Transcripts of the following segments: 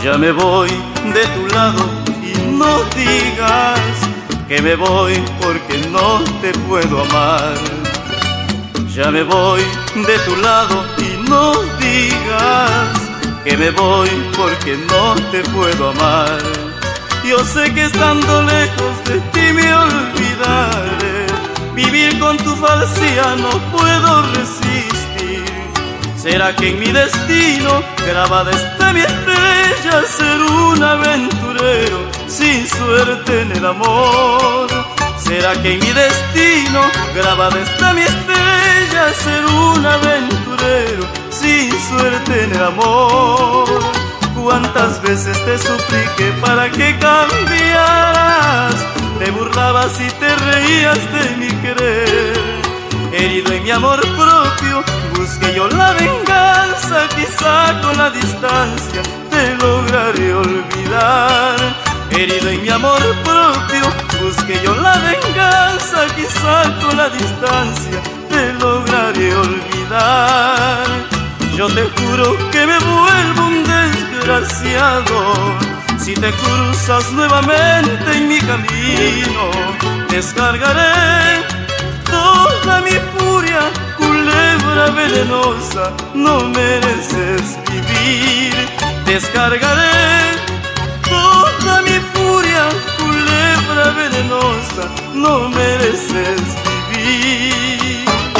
Ya me voy de tu lado y no digas que me voy porque no te puedo amar. Ya me voy de tu lado y no digas que me voy porque no te puedo amar. Yo sé que estando lejos de ti me olvidaré. Vivir con tu falsedad no puedo resistir. ¿Será que en mi destino grabada está mi estrella, ser un aventurero sin suerte en el amor? ¿Será que en mi destino grabada está mi estrella, ser un aventurero sin suerte en el amor? ¿Cuántas veces te supliqué para que cambiaras? Te burlabas y te reías de mi querer. Herido en mi amor propio, busqué yo la venganza. Quizá con la distancia te lograré olvidar. Herido en mi amor propio, busqué yo la venganza. Quizá con la distancia te lograré olvidar. Yo te juro que me vuelvo un desgraciado si te cruzas nuevamente en mi camino. Descargaré toda mi furia, culebra venenosa, no mereces vivir. Descargaré toda mi furia, culebra venenosa, no mereces vivir.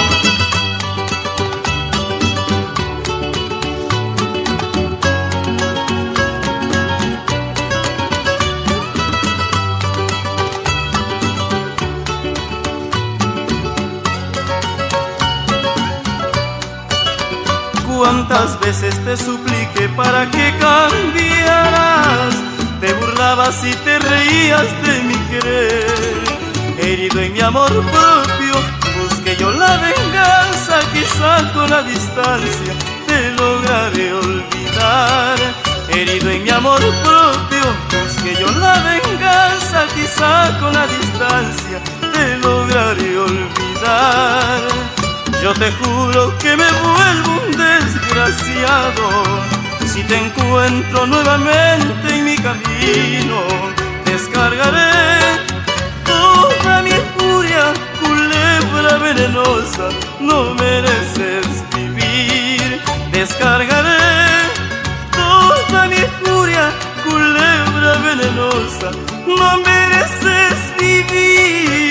¿Cuántas veces te supliqué para que cambiaras? Te burlabas y te reías de mi querer. Herido en mi amor propio, busqué yo la venganza. Quizá con la distancia te lograré olvidar. Herido en mi amor propio, busqué yo la venganza. Quizá con la distancia te lograré olvidar. Yo te juro que me vuelvo un desgraciado si te encuentro nuevamente en mi camino. Descargaré toda mi furia, culebra venenosa, no mereces vivir. Descargaré toda mi furia, culebra venenosa, no mereces vivir.